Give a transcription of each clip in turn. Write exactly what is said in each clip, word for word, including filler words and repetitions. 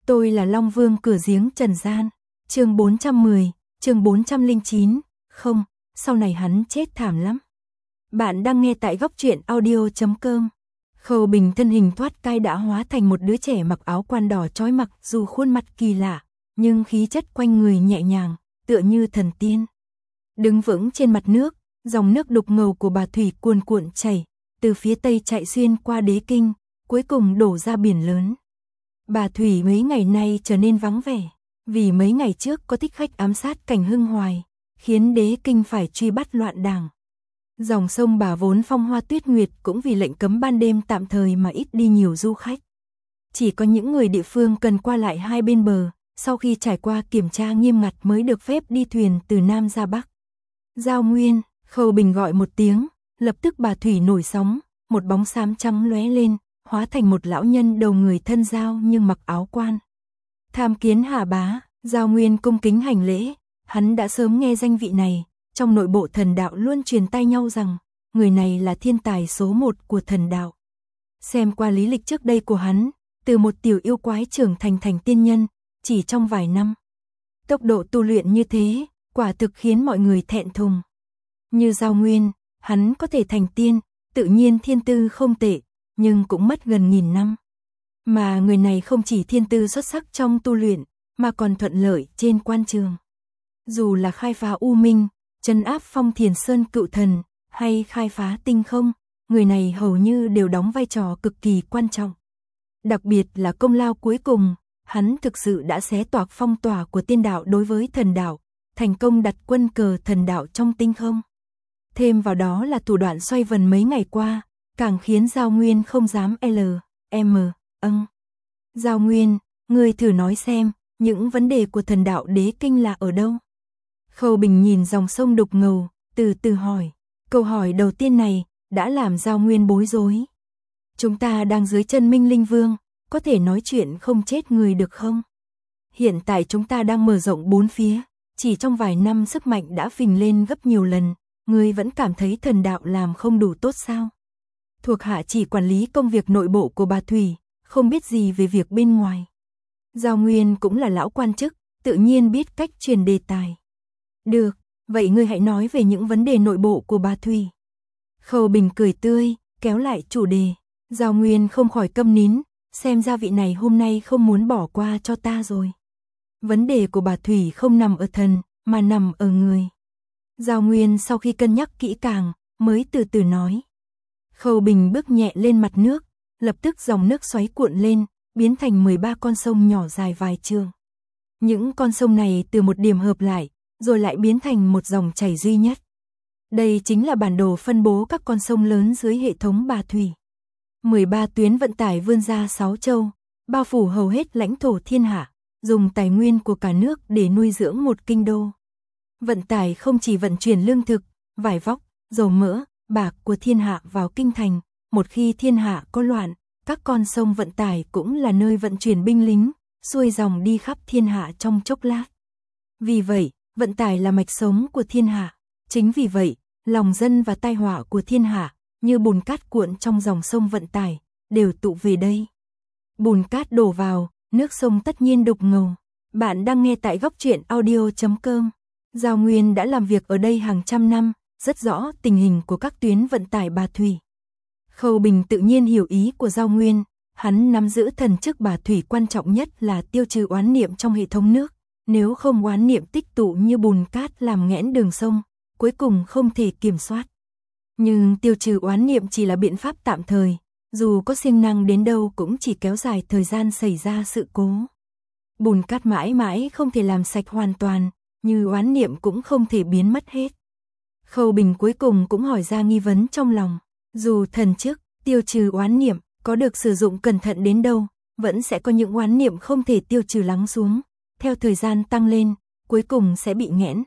Tôi là Long Vương cửa giếng trần gian. Chương bốn trăm mười, chương bốn trăm lẻ chín. Không, sau này hắn chết thảm lắm. Bạn đang nghe tại góc truyện audio chấm com. Khâu Bình thân hình thoát cai đã hóa thành một đứa trẻ mặc áo quan đỏ chói mặc, dù khuôn mặt kỳ lạ, nhưng khí chất quanh người nhẹ nhàng, tựa như thần tiên. Đứng vững trên mặt nước, dòng nước đục ngầu của bà thủy cuồn cuộn chảy, từ phía tây chạy xuyên qua Đế Kinh, cuối cùng đổ ra biển lớn. Bà thủy mấy ngày nay trở nên vắng vẻ, vì mấy ngày trước có thích khách ám sát Cảnh Hưng Hoài, khiến Đế Kinh phải truy bắt loạn đảng. Dòng sông Bà vốn phong hoa tuyết nguyệt cũng vì lệnh cấm ban đêm tạm thời mà ít đi nhiều du khách. Chỉ có những người địa phương cần qua lại hai bên bờ, sau khi trải qua kiểm tra nghiêm ngặt mới được phép đi thuyền từ Nam ra Bắc. Giao Nguyên, Khâu Bình gọi một tiếng, lập tức bà thủy nổi sóng, một bóng xám trắng lóe lên, hóa thành một lão nhân đầu người thân dao nhưng mặc áo quan. Tham kiến Hà bá, Giao Nguyên cung kính hành lễ, hắn đã sớm nghe danh vị này, trong nội bộ thần đạo luôn truyền tai nhau rằng, người này là thiên tài số một của thần đạo. Xem qua lý lịch trước đây của hắn, từ một tiểu yêu quái trưởng thành thành tiên nhân, chỉ trong vài năm. Tốc độ tu luyện như thế, quả thực khiến mọi người thẹn thùng. Như Giao Nguyên, hắn có thể thành tiên, tự nhiên thiên tư không tệ, nhưng cũng mất gần nghìn năm. Mà người này không chỉ thiên tư xuất sắc trong tu luyện, mà còn thuận lợi trên quan trường. Dù là khai phá U Minh, trấn áp Phong Thiền Sơn cựu thần, hay khai phá tinh không, người này hầu như đều đóng vai trò cực kỳ quan trọng. Đặc biệt là công lao cuối cùng, hắn thực sự đã xé toạc phong tỏa của tiên đạo đối với thần đạo, thành công đặt quân cờ thần đạo trong tinh không. Thêm vào đó là thủ đoạn xoay vần mấy ngày qua, càng khiến Giao Nguyên không dám L, M, âng. Giao Nguyên, ngươi thử nói xem, những vấn đề của thần đạo Đế Kinh là ở đâu? Khâu Bình nhìn dòng sông đục ngầu, từ từ hỏi. Câu hỏi đầu tiên này, đã làm Giao Nguyên bối rối. Chúng ta đang dưới chân Minh Linh Vương, có thể nói chuyện không chết người được không? Hiện tại chúng ta đang mở rộng bốn phía, chỉ trong vài năm sức mạnh đã phình lên gấp nhiều lần, ngươi vẫn cảm thấy thần đạo làm không đủ tốt sao? Thuộc hạ chỉ quản lý công việc nội bộ của bà Thủy, không biết gì về việc bên ngoài. Giao Nguyên cũng là lão quan chức, tự nhiên biết cách truyền đề tài. Được, vậy ngươi hãy nói về những vấn đề nội bộ của bà Thủy. Khâu Bình cười tươi, kéo lại chủ đề. Giao Nguyên không khỏi câm nín, xem ra vị này hôm nay không muốn bỏ qua cho ta rồi. Vấn đề của bà Thủy không nằm ở thần, mà nằm ở người. Giao Nguyên sau khi cân nhắc kỹ càng, mới từ từ nói. Khâu Bình bước nhẹ lên mặt nước, lập tức dòng nước xoáy cuộn lên, biến thành mười ba con sông nhỏ dài vài trượng. Những con sông này từ một điểm hợp lại, rồi lại biến thành một dòng chảy duy nhất. Đây chính là bản đồ phân bố các con sông lớn dưới hệ thống bà Thủy. mười ba tuyến vận tải vươn ra sáu châu, bao phủ hầu hết lãnh thổ thiên hạ, dùng tài nguyên của cả nước để nuôi dưỡng một kinh đô. Vận tải không chỉ vận chuyển lương thực, vải vóc, dầu mỡ, bạc của thiên hạ vào kinh thành, một khi thiên hạ có loạn, các con sông vận tải cũng là nơi vận chuyển binh lính, xuôi dòng đi khắp thiên hạ trong chốc lát. Vì vậy, vận tải là mạch sống của thiên hạ. Chính vì vậy, lòng dân và tai họa của thiên hạ, như bùn cát cuộn trong dòng sông vận tải, đều tụ về đây. Bùn cát đổ vào, nước sông tất nhiên đục ngầu. Bạn đang nghe tại góc truyện audio chấm com. Giao Nguyên đã làm việc ở đây hàng trăm năm, rất rõ tình hình của các tuyến vận tải bà Thủy. Khâu Bình tự nhiên hiểu ý của Giao Nguyên, hắn nắm giữ thần chức bà Thủy quan trọng nhất là tiêu trừ oán niệm trong hệ thống nước. Nếu không oán niệm tích tụ như bùn cát làm nghẽn đường sông, cuối cùng không thể kiểm soát. Nhưng tiêu trừ oán niệm chỉ là biện pháp tạm thời, dù có siêng năng đến đâu cũng chỉ kéo dài thời gian xảy ra sự cố. Bùn cát mãi mãi không thể làm sạch hoàn toàn, như oán niệm cũng không thể biến mất hết. Khâu Bình cuối cùng cũng hỏi ra nghi vấn trong lòng, dù thần chức, tiêu trừ oán niệm, có được sử dụng cẩn thận đến đâu, vẫn sẽ có những oán niệm không thể tiêu trừ lắng xuống, theo thời gian tăng lên, cuối cùng sẽ bị nghẽn.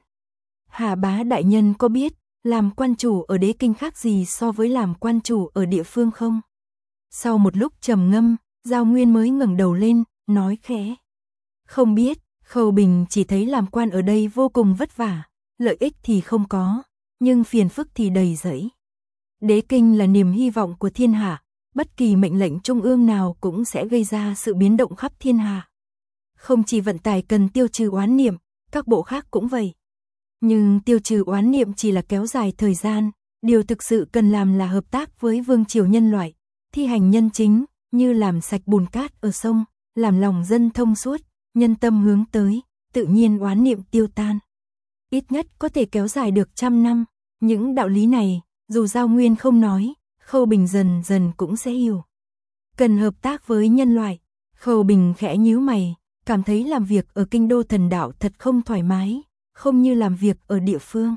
Hà bá đại nhân có biết, làm quan chủ ở Đế Kinh khác gì so với làm quan chủ ở địa phương không? Sau một lúc trầm ngâm, Giao Nguyên mới ngẩng đầu lên, nói khẽ. Không biết, Khâu Bình chỉ thấy làm quan ở đây vô cùng vất vả, lợi ích thì không có, nhưng phiền phức thì đầy rẫy. Đế Kinh là niềm hy vọng của thiên hạ, bất kỳ mệnh lệnh trung ương nào cũng sẽ gây ra sự biến động khắp thiên hạ. Không chỉ vận tải cần tiêu trừ oán niệm, các bộ khác cũng vậy. Nhưng tiêu trừ oán niệm chỉ là kéo dài thời gian, điều thực sự cần làm là hợp tác với vương triều nhân loại, thi hành nhân chính, như làm sạch bùn cát ở sông, làm lòng dân thông suốt, nhân tâm hướng tới, tự nhiên oán niệm tiêu tan. Ít nhất có thể kéo dài được trăm năm, những đạo lý này, dù Giao Nguyên không nói, Khâu Bình dần dần cũng sẽ hiểu. Cần hợp tác với nhân loại, Khâu Bình khẽ nhíu mày, cảm thấy làm việc ở kinh đô thần đạo thật không thoải mái, không như làm việc ở địa phương.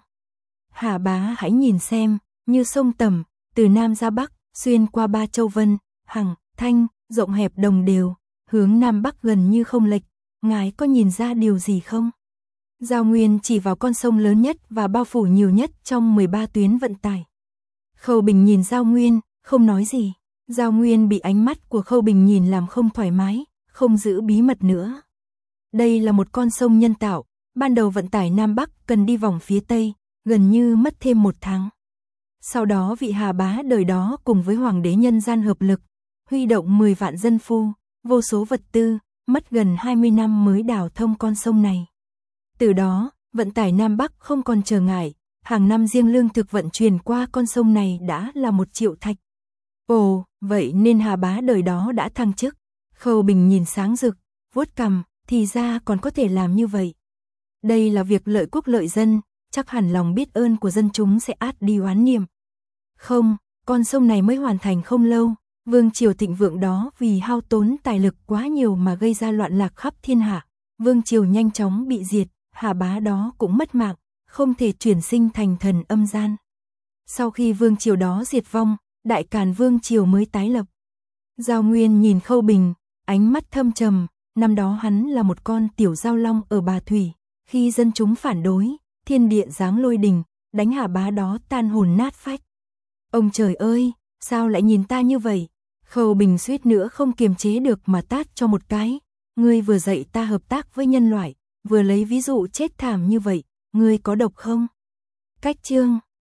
Hà bá hãy nhìn xem, như sông Tầm, từ Nam ra Bắc, xuyên qua ba châu Vân, Hằng, Thanh, rộng hẹp đồng đều, hướng Nam Bắc gần như không lệch, ngài có nhìn ra điều gì không? Giao Nguyên chỉ vào con sông lớn nhất và bao phủ nhiều nhất trong mười ba tuyến vận tải. Khâu Bình nhìn Giao Nguyên, không nói gì. Giao Nguyên bị ánh mắt của Khâu Bình nhìn làm không thoải mái, không giữ bí mật nữa. Đây là một con sông nhân tạo, ban đầu vận tải Nam Bắc cần đi vòng phía Tây, gần như mất thêm một tháng. Sau đó vị Hà bá đời đó cùng với Hoàng đế nhân gian hợp lực, huy động mười vạn dân phu, vô số vật tư, mất gần hai mươi năm mới đào thông con sông này. Từ đó, vận tải Nam Bắc không còn trở ngại, hàng năm riêng lương thực vận chuyển qua con sông này đã là một triệu thạch. Ồ, vậy nên Hà bá đời đó đã thăng chức. Khâu Bình nhìn sáng rực, vuốt cằm, thì ra còn có thể làm như vậy. Đây là việc lợi quốc lợi dân, chắc hẳn lòng biết ơn của dân chúng sẽ át đi oán niệm. Không, con sông này mới hoàn thành không lâu, vương triều thịnh vượng đó vì hao tốn tài lực quá nhiều mà gây ra loạn lạc khắp thiên hạ. Vương triều nhanh chóng bị diệt, Hà bá đó cũng mất mạng, không thể chuyển sinh thành thần âm gian. Sau khi vương triều đó diệt vong, Đại Càn vương triều mới tái lập. Giao Nguyên nhìn Khâu Bình, ánh mắt thâm trầm, năm đó hắn là một con tiểu giao long ở Bà Thủy, khi dân chúng phản đối, thiên địa giáng lôi đình, đánh Hà bá đó tan hồn nát phách. Ông trời ơi, sao lại nhìn ta như vậy? Khâu Bình suýt nữa không kiềm chế được mà tát cho một cái. Ngươi vừa dạy ta hợp tác với nhân loại, vừa lấy ví dụ chết thảm như vậy, ngươi có độc không? Cách chương